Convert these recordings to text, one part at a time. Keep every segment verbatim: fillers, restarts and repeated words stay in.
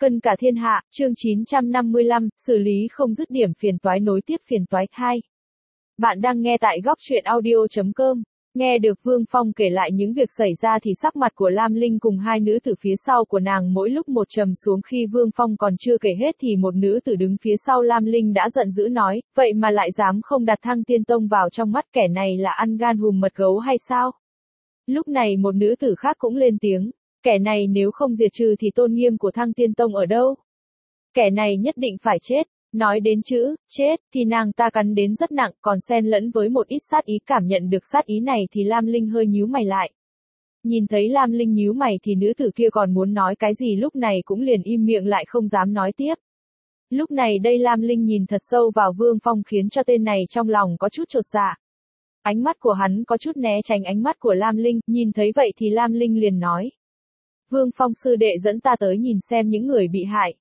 Cân cả thiên hạ, chương chín trăm năm mươi lăm, xử lý không dứt điểm phiền toái nối tiếp phiền toái hai. Bạn đang nghe tại góc truyện audio chấm com. Nghe được Vương Phong kể lại những việc xảy ra thì sắc mặt của Lam Linh cùng hai nữ tử phía sau của nàng mỗi lúc một trầm xuống. Khi Vương Phong còn chưa kể hết thì một nữ tử đứng phía sau Lam Linh đã giận dữ nói, vậy mà lại dám không đặt Thăng Tiên Tông vào trong mắt, kẻ này là ăn gan hùm mật gấu hay sao? Lúc này một nữ tử khác cũng lên tiếng, kẻ này nếu không diệt trừ thì tôn nghiêm của Thăng Tiên Tông ở đâu? Kẻ này nhất định phải chết. Nói đến chữ, chết, thì nàng ta cắn đến rất nặng, còn xen lẫn với một ít sát ý. Cảm nhận được sát ý này thì Lam Linh hơi nhíu mày lại. Nhìn thấy Lam Linh nhíu mày thì nữ tử kia còn muốn nói cái gì lúc này cũng liền im miệng lại không dám nói tiếp. Lúc này đây Lam Linh nhìn thật sâu vào Vương Phong khiến cho tên này trong lòng có chút chột dạ. Ánh mắt của hắn có chút né tránh ánh mắt của Lam Linh, nhìn thấy vậy thì Lam Linh liền nói. Vương Phong sư đệ dẫn ta tới nhìn xem những người bị hại.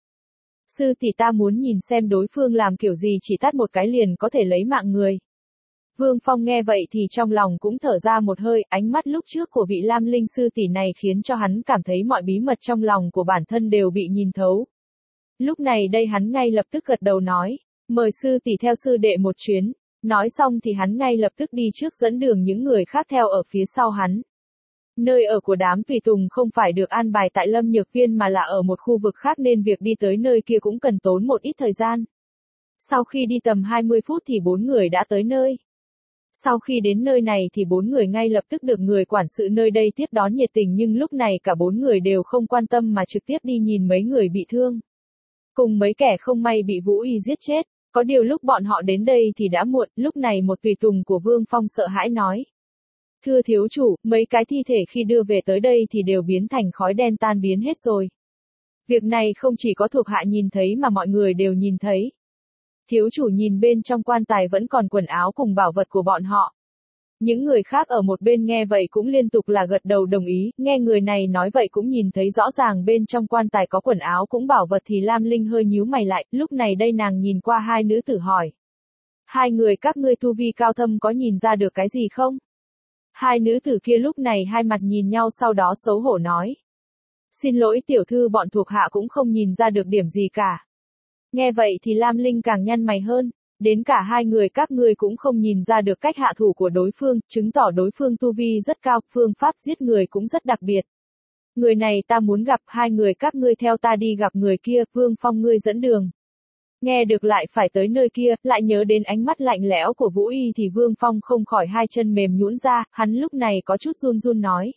Sư tỷ ta muốn nhìn xem đối phương làm kiểu gì chỉ tát một cái liền có thể lấy mạng người. Vương Phong nghe vậy thì trong lòng cũng thở ra một hơi, ánh mắt lúc trước của vị Lam Linh sư tỷ này khiến cho hắn cảm thấy mọi bí mật trong lòng của bản thân đều bị nhìn thấu. Lúc này đây hắn ngay lập tức gật đầu nói, mời sư tỷ theo sư đệ một chuyến. Nói xong thì hắn ngay lập tức đi trước dẫn đường những người khác theo ở phía sau hắn. Nơi ở của đám tùy tùng không phải được an bài tại Lâm Nhược Viên mà là ở một khu vực khác nên việc đi tới nơi kia cũng cần tốn một ít thời gian. Sau khi đi tầm hai mươi phút thì bốn người đã tới nơi. Sau khi đến nơi này thì bốn người ngay lập tức được người quản sự nơi đây tiếp đón nhiệt tình, nhưng lúc này cả bốn người đều không quan tâm mà trực tiếp đi nhìn mấy người bị thương. Cùng mấy kẻ không may bị Vũ Y giết chết, có điều lúc bọn họ đến đây thì đã muộn, lúc này một tùy tùng của Vương Phong sợ hãi nói. Thưa thiếu chủ, mấy cái thi thể khi đưa về tới đây thì đều biến thành khói đen tan biến hết rồi. Việc này không chỉ có thuộc hạ nhìn thấy mà mọi người đều nhìn thấy. Thiếu chủ nhìn bên trong quan tài vẫn còn quần áo cùng bảo vật của bọn họ. Những người khác ở một bên nghe vậy cũng liên tục là gật đầu đồng ý, nghe người này nói vậy cũng nhìn thấy rõ ràng bên trong quan tài có quần áo cũng bảo vật thì Lam Linh hơi nhíu mày lại, lúc này đây nàng nhìn qua hai nữ tử hỏi. Hai người các ngươi tu vi cao thâm có nhìn ra được cái gì không? Hai nữ tử kia lúc này hai mặt nhìn nhau sau đó xấu hổ nói. Xin lỗi tiểu thư, bọn thuộc hạ cũng không nhìn ra được điểm gì cả. Nghe vậy thì Lam Linh càng nhăn mày hơn, đến cả hai người các ngươi cũng không nhìn ra được cách hạ thủ của đối phương, chứng tỏ đối phương tu vi rất cao, phương pháp giết người cũng rất đặc biệt. Người này ta muốn gặp, hai người các ngươi theo ta đi gặp người kia, Vương Phong ngươi dẫn đường. Nghe được lại phải tới nơi kia, lại nhớ đến ánh mắt lạnh lẽo của Vũ Y thì Vương Phong không khỏi hai chân mềm nhũn ra, hắn lúc này có chút run run nói.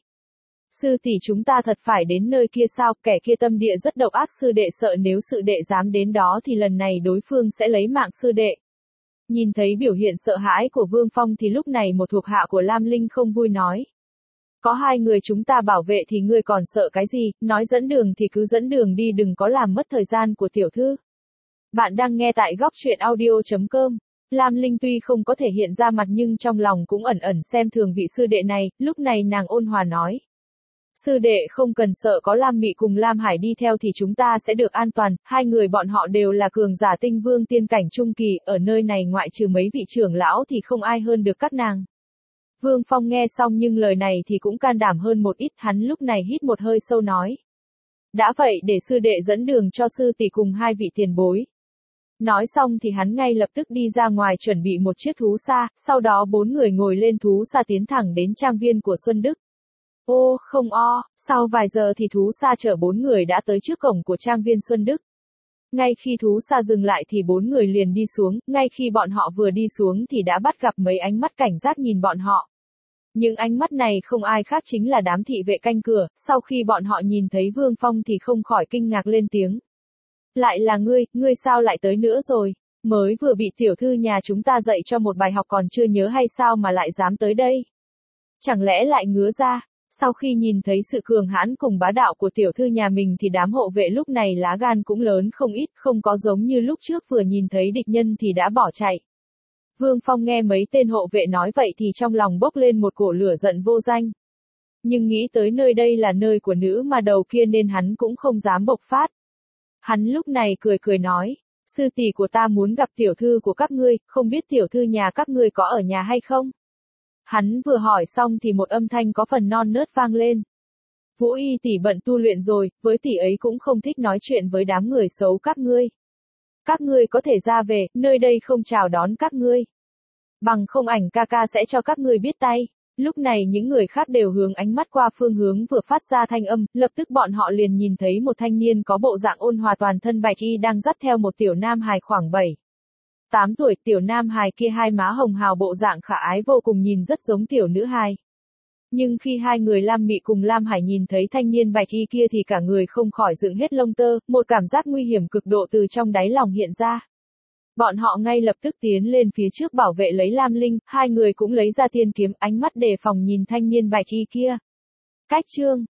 Sư tỷ chúng ta thật phải đến nơi kia sao, kẻ kia tâm địa rất độc ác, sư đệ sợ nếu sư đệ dám đến đó thì lần này đối phương sẽ lấy mạng sư đệ. Nhìn thấy biểu hiện sợ hãi của Vương Phong thì lúc này một thuộc hạ của Lam Linh không vui nói. Có hai người chúng ta bảo vệ thì ngươi còn sợ cái gì, nói dẫn đường thì cứ dẫn đường đi, đừng có làm mất thời gian của tiểu thư. Bạn đang nghe tại góc truyện audio chấm com. Lam Linh tuy không có thể hiện ra mặt nhưng trong lòng cũng ẩn ẩn xem thường vị sư đệ này, lúc này nàng ôn hòa nói. Sư đệ không cần sợ, có Lam Mị cùng Lam Hải đi theo thì chúng ta sẽ được an toàn, hai người bọn họ đều là cường giả tinh vương tiên cảnh trung kỳ, ở nơi này ngoại trừ mấy vị trưởng lão thì không ai hơn được các nàng. Vương Phong nghe xong nhưng lời này thì cũng can đảm hơn một ít, hắn lúc này hít một hơi sâu nói. Đã vậy để sư đệ dẫn đường cho sư tỷ cùng hai vị tiền bối. Nói xong thì hắn ngay lập tức đi ra ngoài chuẩn bị một chiếc thú xa, sau đó bốn người ngồi lên thú xa tiến thẳng đến trang viên của Xuân Đức. Ô, không o, sau vài giờ thì thú xa chở bốn người đã tới trước cổng của trang viên Xuân Đức. Ngay khi thú xa dừng lại thì bốn người liền đi xuống, ngay khi bọn họ vừa đi xuống thì đã bắt gặp mấy ánh mắt cảnh giác nhìn bọn họ. Những ánh mắt này không ai khác chính là đám thị vệ canh cửa, sau khi bọn họ nhìn thấy Vương Phong thì không khỏi kinh ngạc lên tiếng. Lại là ngươi, ngươi sao lại tới nữa rồi? Mới vừa bị tiểu thư nhà chúng ta dạy cho một bài học còn chưa nhớ hay sao mà lại dám tới đây? Chẳng lẽ lại ngứa ra? Sau khi nhìn thấy sự cường hãn cùng bá đạo của tiểu thư nhà mình thì đám hộ vệ lúc này lá gan cũng lớn không ít, không có giống như lúc trước vừa nhìn thấy địch nhân thì đã bỏ chạy. Vương Phong nghe mấy tên hộ vệ nói vậy thì trong lòng bốc lên một cổ lửa giận vô danh. Nhưng nghĩ tới nơi đây là nơi của nữ mà đầu kia nên hắn cũng không dám bộc phát. Hắn lúc này cười cười nói, sư tỷ của ta muốn gặp tiểu thư của các ngươi, không biết tiểu thư nhà các ngươi có ở nhà hay không? Hắn vừa hỏi xong thì một âm thanh có phần non nớt vang lên. Vũ Y tỷ bận tu luyện rồi, với tỷ ấy cũng không thích nói chuyện với đám người xấu các ngươi. Các ngươi có thể ra về, nơi đây không chào đón các ngươi. Bằng không ảnh ca ca sẽ cho các ngươi biết tay. Lúc này những người khác đều hướng ánh mắt qua phương hướng vừa phát ra thanh âm, lập tức bọn họ liền nhìn thấy một thanh niên có bộ dạng ôn hòa toàn thân bạch y đang dắt theo một tiểu nam hài khoảng bảy, tám tuổi, tiểu nam hài kia hai má hồng hào bộ dạng khả ái vô cùng nhìn rất giống tiểu nữ hài. Nhưng khi hai người Lam Mị cùng Lam Hải nhìn thấy thanh niên bạch y kia thì cả người không khỏi dựng hết lông tơ, một cảm giác nguy hiểm cực độ từ trong đáy lòng hiện ra. Bọn họ ngay lập tức tiến lên phía trước bảo vệ lấy Lam Linh, hai người cũng lấy ra thiên kiếm, ánh mắt đề phòng nhìn thanh niên bạch y kia. Cách chương